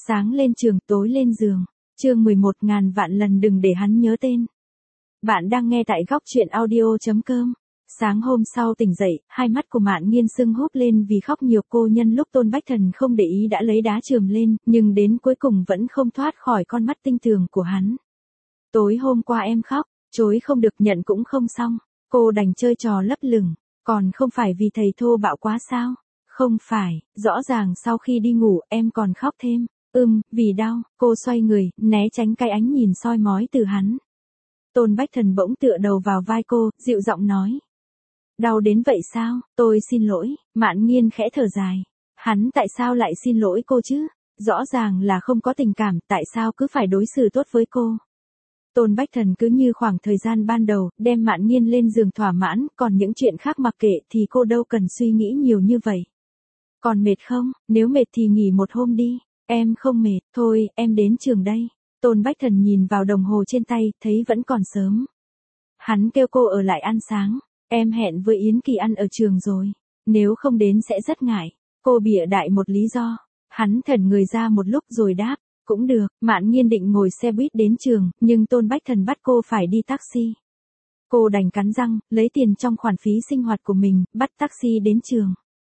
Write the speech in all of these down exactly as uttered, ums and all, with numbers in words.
Sáng lên trường, tối lên giường. Chương mười một ngàn vạn lần đừng để hắn nhớ tên. Bạn đang nghe tại góc truyện audio chấm com. Sáng hôm sau tỉnh dậy, hai mắt của Mạn Nghiên sưng húp lên vì khóc nhiều. Cô nhân lúc Tôn Bách Thần không để ý đã lấy đá chườm lên, nhưng đến cuối cùng vẫn không thoát khỏi con mắt tinh tường của hắn. Tối hôm qua em khóc, chối không được, nhận cũng không xong. Cô đành chơi trò lấp lửng, còn không phải vì thầy thô bạo quá sao? Không phải, rõ ràng sau khi đi ngủ em còn khóc thêm. Ừm, vì đau. Cô xoay người, né tránh cái ánh nhìn soi mói từ hắn. Tôn Bách Thần bỗng tựa đầu vào vai cô, dịu giọng nói. Đau đến vậy sao? Tôi xin lỗi. Mạn Nghiên khẽ thở dài. Hắn tại sao lại xin lỗi cô chứ? Rõ ràng là không có tình cảm, tại sao cứ phải đối xử tốt với cô? Tôn Bách Thần cứ như khoảng thời gian ban đầu, đem Mạn Nghiên lên giường thỏa mãn, còn những chuyện khác mặc kệ thì cô đâu cần suy nghĩ nhiều như vậy. Còn mệt không? Nếu mệt thì nghỉ một hôm đi. Em không mệt, thôi, em đến trường đây. Tôn Bách Thần nhìn vào đồng hồ trên tay, thấy vẫn còn sớm. Hắn kêu cô ở lại ăn sáng. Em hẹn với Yến Kỳ ăn ở trường rồi. Nếu không đến sẽ rất ngại. Cô bịa đại một lý do. Hắn thẩn người ra một lúc rồi đáp. Cũng được, Mạn Nghiên định ngồi xe buýt đến trường, nhưng Tôn Bách Thần bắt cô phải đi taxi. Cô đành cắn răng, lấy tiền trong khoản phí sinh hoạt của mình, bắt taxi đến trường.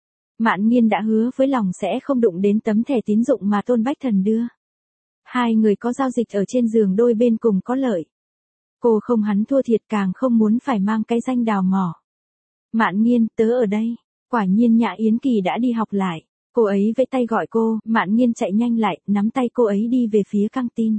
Mạn Nghiên đã hứa với lòng sẽ không đụng đến tấm thẻ tín dụng mà Tôn Bách Thần đưa. Hai người có giao dịch ở trên giường, đôi bên cùng có lợi. Cô không hắn thua thiệt, càng không muốn phải mang cái danh đào mỏ. Mạn Nghiên, tớ ở đây. Quả nhiên Nhã Yến Kỳ đã đi học lại. Cô ấy vẫy tay gọi cô, Mạn Nghiên chạy nhanh lại, nắm tay cô ấy đi về phía căng tin.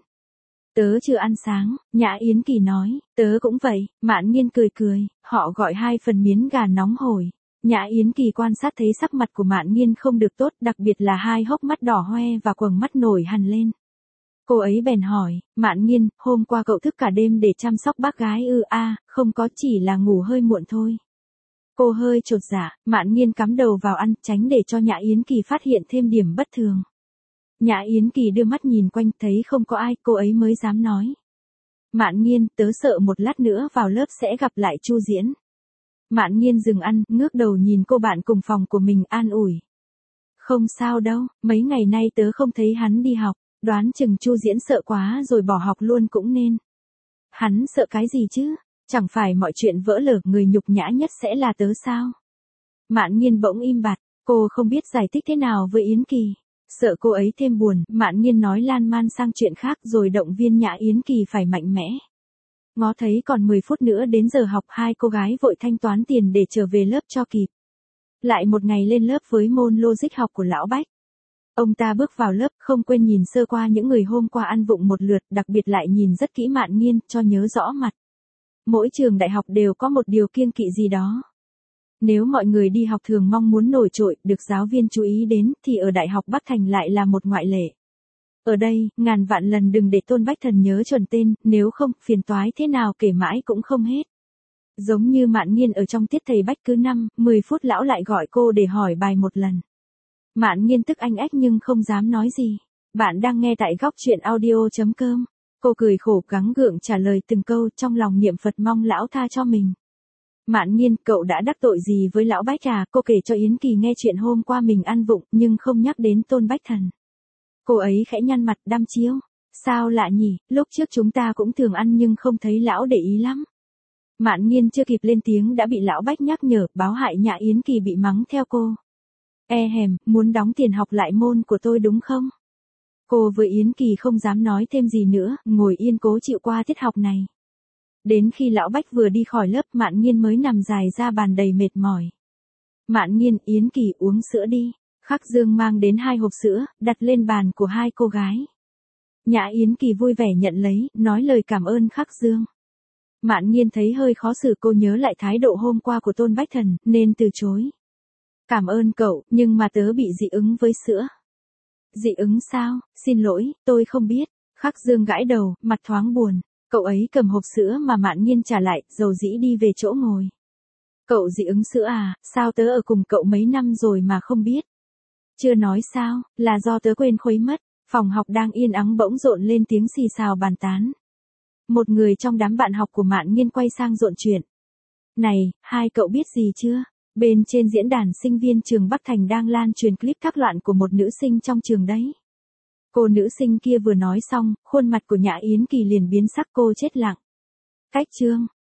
Tớ chưa ăn sáng, Nhã Yến Kỳ nói, tớ cũng vậy. Mạn Nghiên cười cười, họ gọi hai phần miến gà nóng hổi. Nhã Yến Kỳ quan sát thấy sắc mặt của Mạn Nghiên không được tốt, đặc biệt là hai hốc mắt đỏ hoe và quầng mắt nổi hằn lên. Cô ấy bèn hỏi, Mạn Nghiên, hôm qua cậu thức cả đêm để chăm sóc bác gái ư? A, à, không có, chỉ là ngủ hơi muộn thôi. Cô hơi chột dạ, Mạn Nghiên cắm đầu vào ăn, tránh để cho Nhã Yến Kỳ phát hiện thêm điểm bất thường. Nhã Yến Kỳ đưa mắt nhìn quanh, thấy không có ai, cô ấy mới dám nói. Mạn Nghiên, tớ sợ một lát nữa vào lớp sẽ gặp lại Chu Diễn. Mạn Nghiên dừng ăn, ngước đầu nhìn cô bạn cùng phòng của mình, an ủi. Không sao đâu, mấy ngày nay tớ không thấy hắn đi học, đoán chừng Chu Diễn sợ quá rồi bỏ học luôn cũng nên. Hắn sợ cái gì chứ? Chẳng phải mọi chuyện vỡ lở, người nhục nhã nhất sẽ là tớ sao? Mạn Nghiên bỗng im bặt, cô không biết giải thích thế nào với Yến Kỳ. Sợ cô ấy thêm buồn, Mạn Nghiên nói lan man sang chuyện khác rồi động viên Nhã Yến Kỳ phải mạnh mẽ. Ngó thấy còn mười phút nữa đến giờ học, hai cô gái vội thanh toán tiền để trở về lớp cho kịp. Lại một ngày lên lớp với môn logic học của Lão Bách. Ông ta bước vào lớp, không quên nhìn sơ qua những người hôm qua ăn vụng một lượt, đặc biệt lại nhìn rất kỹ Mạn Nghiên, cho nhớ rõ mặt. Mỗi trường đại học đều có một điều kiêng kỵ gì đó. Nếu mọi người đi học thường mong muốn nổi trội, được giáo viên chú ý đến, thì ở Đại học Bắc Thành lại là một ngoại lệ. Ở đây, ngàn vạn lần đừng để Tôn Bách Thần nhớ chuẩn tên, nếu không, phiền toái thế nào kể mãi cũng không hết. Giống như Mạn Nghiên ở trong tiết thầy Bách, cứ năm, mười phút lão lại gọi cô để hỏi bài một lần. Mạn Nghiên tức anh ách nhưng không dám nói gì. Bạn đang nghe tại góc truyện audio chấm com. Cô cười khổ gắng gượng trả lời từng câu, trong lòng niệm Phật mong lão tha cho mình. Mạn Nghiên, cậu đã đắc tội gì với Lão Bách à? Cô kể cho Yến Kỳ nghe chuyện hôm qua mình ăn vụng, nhưng không nhắc đến Tôn Bách Thần. Cô ấy khẽ nhăn mặt, đăm chiêu. Sao lạ nhỉ, lúc trước chúng ta cũng thường ăn nhưng không thấy lão để ý lắm. Mạn Nghiên chưa kịp lên tiếng đã bị Lão Bách nhắc nhở, báo hại Nhã Yến Kỳ bị mắng theo cô. E hèm, muốn đóng tiền học lại môn của tôi đúng không? Cô với Yến Kỳ không dám nói thêm gì nữa, ngồi yên cố chịu qua tiết học này. Đến khi Lão Bách vừa đi khỏi lớp, Mạn Nghiên mới nằm dài ra bàn đầy mệt mỏi. Mạn Nghiên, Yến Kỳ uống sữa đi. Khắc Dương mang đến hai hộp sữa, đặt lên bàn của hai cô gái. Nhã Yến Kỳ vui vẻ nhận lấy, nói lời cảm ơn Khắc Dương. Mạn Nghiên thấy hơi khó xử, cô nhớ lại thái độ hôm qua của Tôn Bách Thần, nên từ chối. Cảm ơn cậu, nhưng mà tớ bị dị ứng với sữa. Dị ứng sao? Xin lỗi, tôi không biết. Khắc Dương gãi đầu, mặt thoáng buồn. Cậu ấy cầm hộp sữa mà Mạn Nghiên trả lại, dầu dĩ đi về chỗ ngồi. Cậu dị ứng sữa à? Sao tớ ở cùng cậu mấy năm rồi mà không biết? Chưa nói sao, là do tớ quên khuấy mất. Phòng học đang yên ắng bỗng rộn lên tiếng xì xào bàn tán. Một người trong đám bạn học của Mạn Nghiên quay sang rộn chuyện. Này, hai cậu biết gì chưa? Bên trên diễn đàn sinh viên trường Bắc Thành đang lan truyền clip thác loạn của một nữ sinh trong trường đấy. Cô nữ sinh kia vừa nói xong, khuôn mặt của Nhã Yến Kỳ liền biến sắc, cô chết lặng. Cách chương.